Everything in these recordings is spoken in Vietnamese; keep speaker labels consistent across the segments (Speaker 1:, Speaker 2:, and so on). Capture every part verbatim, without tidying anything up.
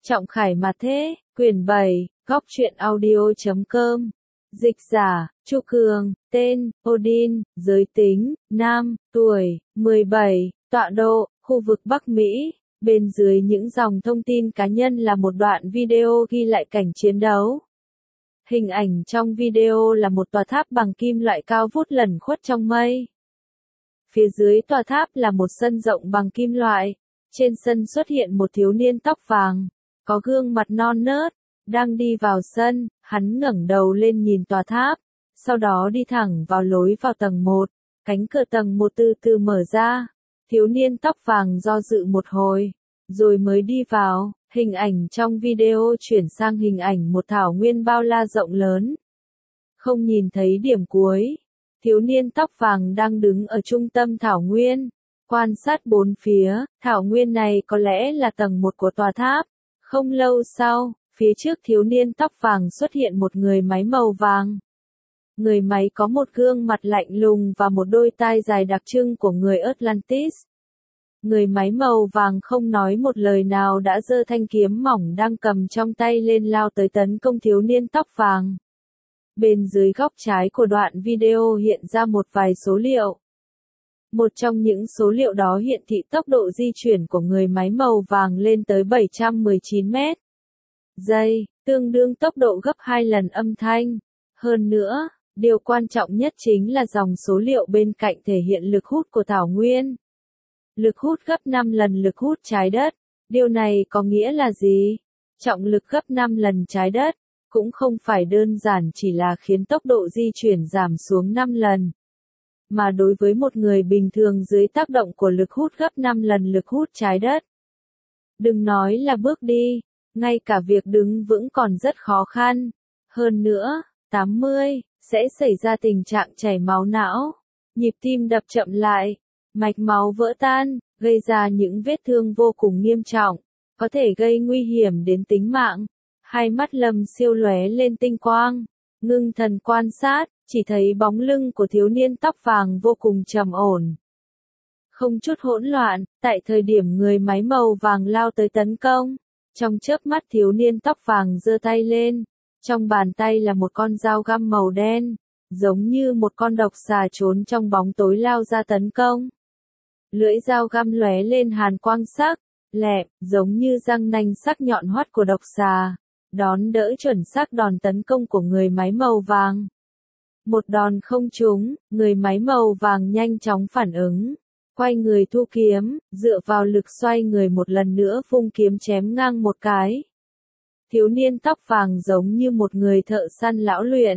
Speaker 1: Trọng Khải mà thế, quyển bảy, góc truyện audio chấm com. Dịch giả, Chu Cường, tên, Odin, giới tính, nam, tuổi, mười bảy, tọa độ, khu vực Bắc Mỹ. Bên dưới những dòng thông tin cá nhân là một đoạn video ghi lại cảnh chiến đấu. Hình ảnh trong video là một tòa tháp bằng kim loại cao vút lẩn khuất trong mây. Phía dưới tòa tháp là một sân rộng bằng kim loại. Trên sân xuất hiện một thiếu niên tóc vàng, có gương mặt non nớt, đang đi vào sân. Hắn ngẩng đầu lên nhìn tòa tháp, sau đó đi thẳng vào lối vào tầng một. Cánh cửa tầng một từ từ mở ra. Thiếu niên tóc vàng do dự một hồi, rồi mới đi vào. Hình ảnh trong video chuyển sang hình ảnh một thảo nguyên bao la rộng lớn. Không nhìn thấy điểm cuối. Thiếu niên tóc vàng đang đứng ở trung tâm thảo nguyên, quan sát bốn phía. Thảo nguyên này có lẽ là tầng một của tòa tháp. Không lâu sau, phía trước thiếu niên tóc vàng xuất hiện một người máy màu vàng. Người máy có một gương mặt lạnh lùng và một đôi tai dài đặc trưng của người Atlantis. Người máy màu vàng không nói một lời nào đã giơ thanh kiếm mỏng đang cầm trong tay lên lao tới tấn công thiếu niên tóc vàng. Bên dưới góc trái của đoạn video hiện ra một vài số liệu. Một trong những số liệu đó hiện thị tốc độ di chuyển của người máy màu vàng lên tới bảy trăm mười chín mét giây, tương đương tốc độ gấp hai lần âm thanh. Hơn nữa, điều quan trọng nhất chính là dòng số liệu bên cạnh thể hiện lực hút của thảo nguyên. Lực hút gấp năm lần lực hút trái đất. Điều này có nghĩa là gì? Trọng lực gấp năm lần trái đất, cũng không phải đơn giản chỉ là khiến tốc độ di chuyển giảm xuống năm lần. Mà đối với một người bình thường dưới tác động của lực hút gấp năm lần lực hút trái đất. Đừng nói là bước đi, ngay cả việc đứng vững còn rất khó khăn. Hơn nữa, tám mươi, sẽ xảy ra tình trạng chảy máu não, nhịp tim đập chậm lại, mạch máu vỡ tan, gây ra những vết thương vô cùng nghiêm trọng, có thể gây nguy hiểm đến tính mạng. Hai mắt Lâm Siêu lóe lên tinh quang, ngưng thần quan sát, chỉ thấy bóng lưng của thiếu niên tóc vàng vô cùng trầm ổn. Không chút hỗn loạn, tại thời điểm người máy màu vàng lao tới tấn công, trong chớp mắt thiếu niên tóc vàng giơ tay lên, trong bàn tay là một con dao găm màu đen, giống như một con độc xà trốn trong bóng tối lao ra tấn công. Lưỡi dao găm lóe lên hàn quang sắc, lẹm, giống như răng nanh sắc nhọn hoắt của độc xà, đón đỡ chuẩn xác đòn tấn công của người máy màu vàng. Một đòn không trúng, người máy màu vàng nhanh chóng phản ứng, quay người thu kiếm, dựa vào lực xoay người một lần nữa vung kiếm chém ngang một cái. Thiếu niên tóc vàng giống như một người thợ săn lão luyện.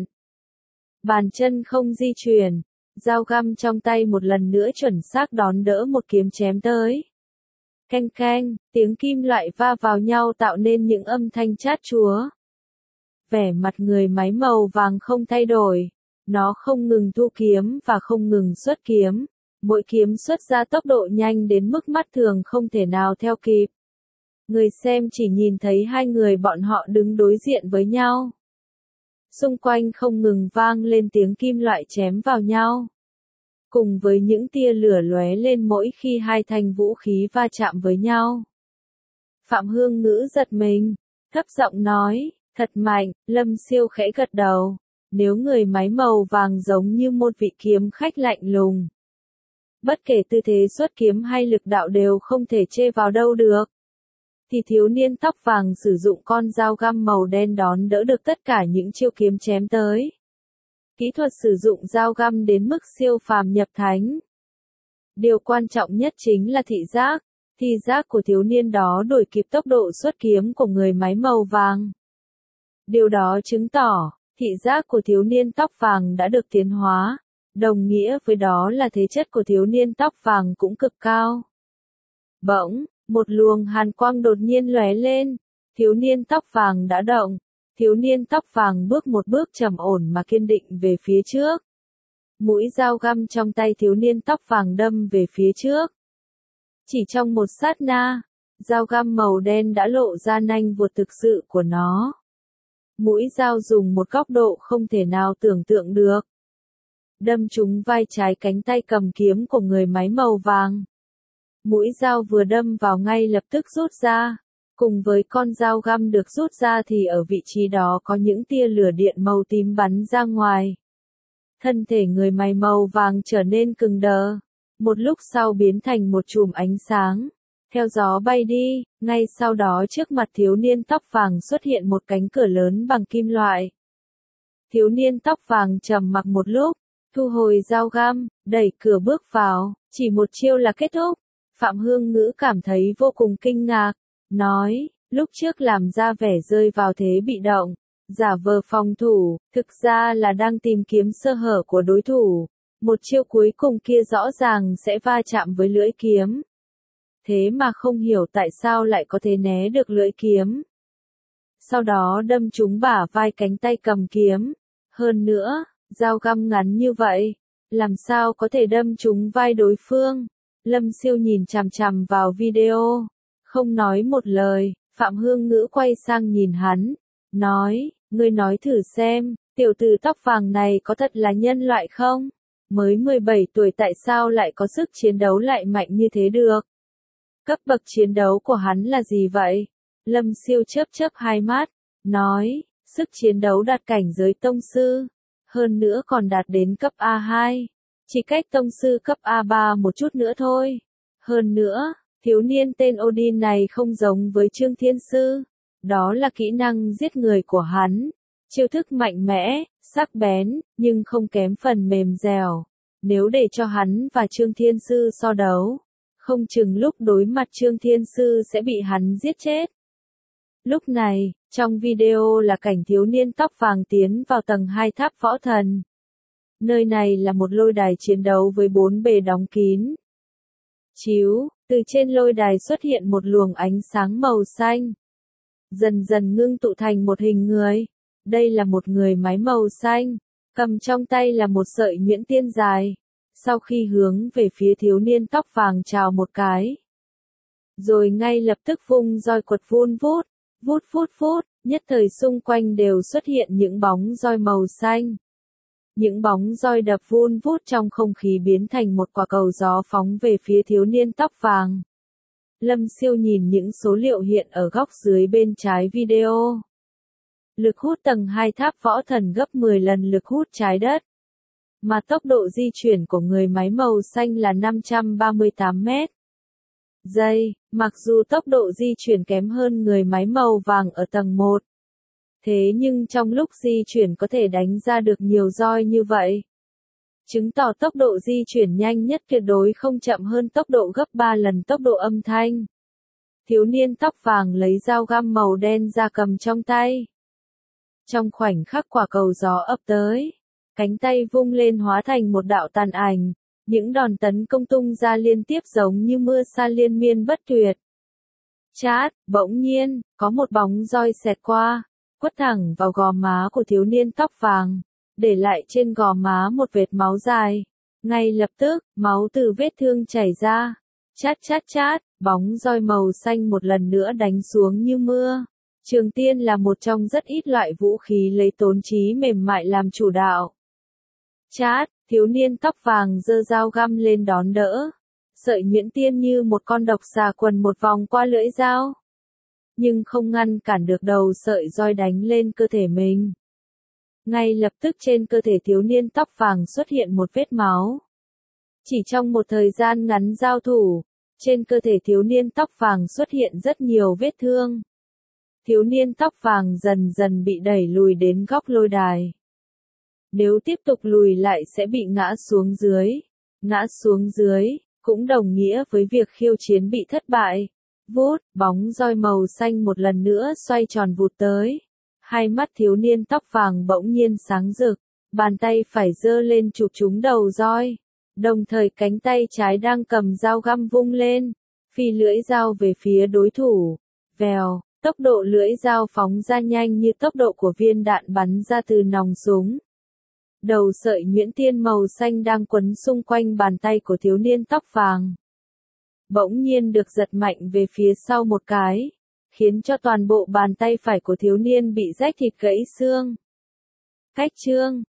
Speaker 1: Bàn chân không di chuyển, dao găm trong tay một lần nữa chuẩn xác đón đỡ một kiếm chém tới. Canh canh, tiếng kim loại va vào nhau tạo nên những âm thanh chát chúa. Vẻ mặt người máy màu vàng không thay đổi, nó không ngừng thu kiếm và không ngừng xuất kiếm, mỗi kiếm xuất ra tốc độ nhanh đến mức mắt thường không thể nào theo kịp. Người xem chỉ nhìn thấy hai người bọn họ đứng đối diện với nhau. Xung quanh không ngừng vang lên tiếng kim loại chém vào nhau, cùng với những tia lửa lóe lên mỗi khi hai thanh vũ khí va chạm với nhau. Phạm Hương Ngữ giật mình, thấp giọng nói, thật mạnh. Lâm Siêu khẽ gật đầu, nếu người máy màu vàng giống như một vị kiếm khách lạnh lùng. Bất kể tư thế xuất kiếm hay lực đạo đều không thể chê vào đâu được. Thì thiếu niên tóc vàng sử dụng con dao găm màu đen đón đỡ được tất cả những chiêu kiếm chém tới. Kỹ thuật sử dụng dao găm đến mức siêu phàm nhập thánh. Điều quan trọng nhất chính là thị giác. Thị giác của thiếu niên đó đuổi kịp tốc độ xuất kiếm của người máy màu vàng. Điều đó chứng tỏ, thị giác của thiếu niên tóc vàng đã được tiến hóa. Đồng nghĩa với đó là thể chất của thiếu niên tóc vàng cũng cực cao. Bỗng, một luồng hàn quang đột nhiên lóe lên. Thiếu niên tóc vàng đã động. Thiếu niên tóc vàng bước một bước trầm ổn mà kiên định về phía trước. Mũi dao găm trong tay thiếu niên tóc vàng đâm về phía trước. Chỉ trong một sát na, dao găm màu đen đã lộ ra nanh vuột thực sự của nó. Mũi dao dùng một góc độ không thể nào tưởng tượng được. Đâm trúng vai trái cánh tay cầm kiếm của người máy màu vàng. Mũi dao vừa đâm vào ngay lập tức rút ra. Cùng với con dao găm được rút ra thì ở vị trí đó có những tia lửa điện màu tím bắn ra ngoài. Thân thể người mày màu vàng trở nên cứng đờ. Một lúc sau biến thành một chùm ánh sáng. Theo gió bay đi, ngay sau đó trước mặt thiếu niên tóc vàng xuất hiện một cánh cửa lớn bằng kim loại. Thiếu niên tóc vàng trầm mặc một lúc, thu hồi dao găm, đẩy cửa bước vào, chỉ một chiêu là kết thúc. Phạm Hương Ngữ cảm thấy vô cùng kinh ngạc, nói, lúc trước làm ra vẻ rơi vào thế bị động, giả vờ phòng thủ, thực ra là đang tìm kiếm sơ hở của đối thủ. Một chiêu cuối cùng kia rõ ràng sẽ va chạm với lưỡi kiếm. Thế mà không hiểu tại sao lại có thể né được lưỡi kiếm. Sau đó đâm trúng bả vai cánh tay cầm kiếm. Hơn nữa, dao găm ngắn như vậy, làm sao có thể đâm trúng vai đối phương. Lâm Siêu nhìn chằm chằm vào video, không nói một lời. Phạm Hương Ngữ quay sang nhìn hắn, nói, ngươi nói thử xem, tiểu tử tóc vàng này có thật là nhân loại không? Mới mười bảy tuổi tại sao lại có sức chiến đấu lại mạnh như thế được? Cấp bậc chiến đấu của hắn là gì vậy? Lâm Siêu chớp chớp hai mắt, nói, sức chiến đấu đạt cảnh giới tông sư, hơn nữa còn đạt đến cấp A hai, chỉ cách tông sư cấp A ba một chút nữa thôi. Hơn nữa, thiếu niên tên Odin này không giống với Trương Thiên Sư, đó là kỹ năng giết người của hắn, chiêu thức mạnh mẽ, sắc bén, nhưng không kém phần mềm dẻo. Nếu để cho hắn và Trương Thiên Sư so đấu, không chừng lúc đối mặt Trương Thiên Sư sẽ bị hắn giết chết. Lúc này, trong video là cảnh thiếu niên tóc vàng tiến vào tầng hai tháp võ thần. Nơi này là một lôi đài chiến đấu với bốn bề đóng kín. Chiếu, từ trên lôi đài xuất hiện một luồng ánh sáng màu xanh. Dần dần ngưng tụ thành một hình người. Đây là một người mái màu xanh, cầm trong tay là một sợi nhuyễn tiên dài. Sau khi hướng về phía thiếu niên tóc vàng chào một cái, rồi ngay lập tức vung roi quật vun vút, vút vút vút, nhất thời xung quanh đều xuất hiện những bóng roi màu xanh. Những bóng roi đập vun vút trong không khí biến thành một quả cầu gió phóng về phía thiếu niên tóc vàng. Lâm Siêu nhìn những số liệu hiện ở góc dưới bên trái video. Lực hút tầng hai tháp võ thần gấp mười lần lực hút trái đất. Mà tốc độ di chuyển của người máy màu xanh là năm trăm ba mươi tám mét giây, mặc dù tốc độ di chuyển kém hơn người máy màu vàng ở tầng một. Thế nhưng trong lúc di chuyển có thể đánh ra được nhiều roi như vậy. Chứng tỏ tốc độ di chuyển nhanh nhất tuyệt đối không chậm hơn tốc độ gấp ba lần tốc độ âm thanh. Thiếu niên tóc vàng lấy dao găm màu đen ra cầm trong tay. Trong khoảnh khắc quả cầu gió ập tới, cánh tay vung lên hóa thành một đạo tàn ảnh, những đòn tấn công tung ra liên tiếp giống như mưa sa liên miên bất tuyệt. Chát, bỗng nhiên, có một bóng roi xẹt qua, quất thẳng vào gò má của thiếu niên tóc vàng, để lại trên gò má một vệt máu dài. Ngay lập tức, máu từ vết thương chảy ra. Chát chát chát, bóng roi màu xanh một lần nữa đánh xuống như mưa. Trường tiên là một trong rất ít loại vũ khí lấy tốn trí mềm mại làm chủ đạo. Chát, thiếu niên tóc vàng giơ dao găm lên đón đỡ. Sợi nhuyễn tiên như một con độc xà quần một vòng qua lưỡi dao. Nhưng không ngăn cản được đầu sợi roi đánh lên cơ thể mình. Ngay lập tức trên cơ thể thiếu niên tóc vàng xuất hiện một vết máu. Chỉ trong một thời gian ngắn giao thủ, trên cơ thể thiếu niên tóc vàng xuất hiện rất nhiều vết thương. Thiếu niên tóc vàng dần dần bị đẩy lùi đến góc lôi đài. Nếu tiếp tục lùi lại sẽ bị ngã xuống dưới. Ngã xuống dưới, cũng đồng nghĩa với việc khiêu chiến bị thất bại. Vút, bóng roi màu xanh một lần nữa xoay tròn vụt tới. Hai mắt thiếu niên tóc vàng bỗng nhiên sáng rực, bàn tay phải giơ lên chụp trúng đầu roi. Đồng thời cánh tay trái đang cầm dao găm vung lên, phi lưỡi dao về phía đối thủ. Vèo, tốc độ lưỡi dao phóng ra nhanh như tốc độ của viên đạn bắn ra từ nòng súng. Đầu sợi nhuyễn tiên màu xanh đang quấn xung quanh bàn tay của thiếu niên tóc vàng. Bỗng nhiên được giật mạnh về phía sau một cái, khiến cho toàn bộ bàn tay phải của thiếu niên bị rách thịt gãy xương. Cách chương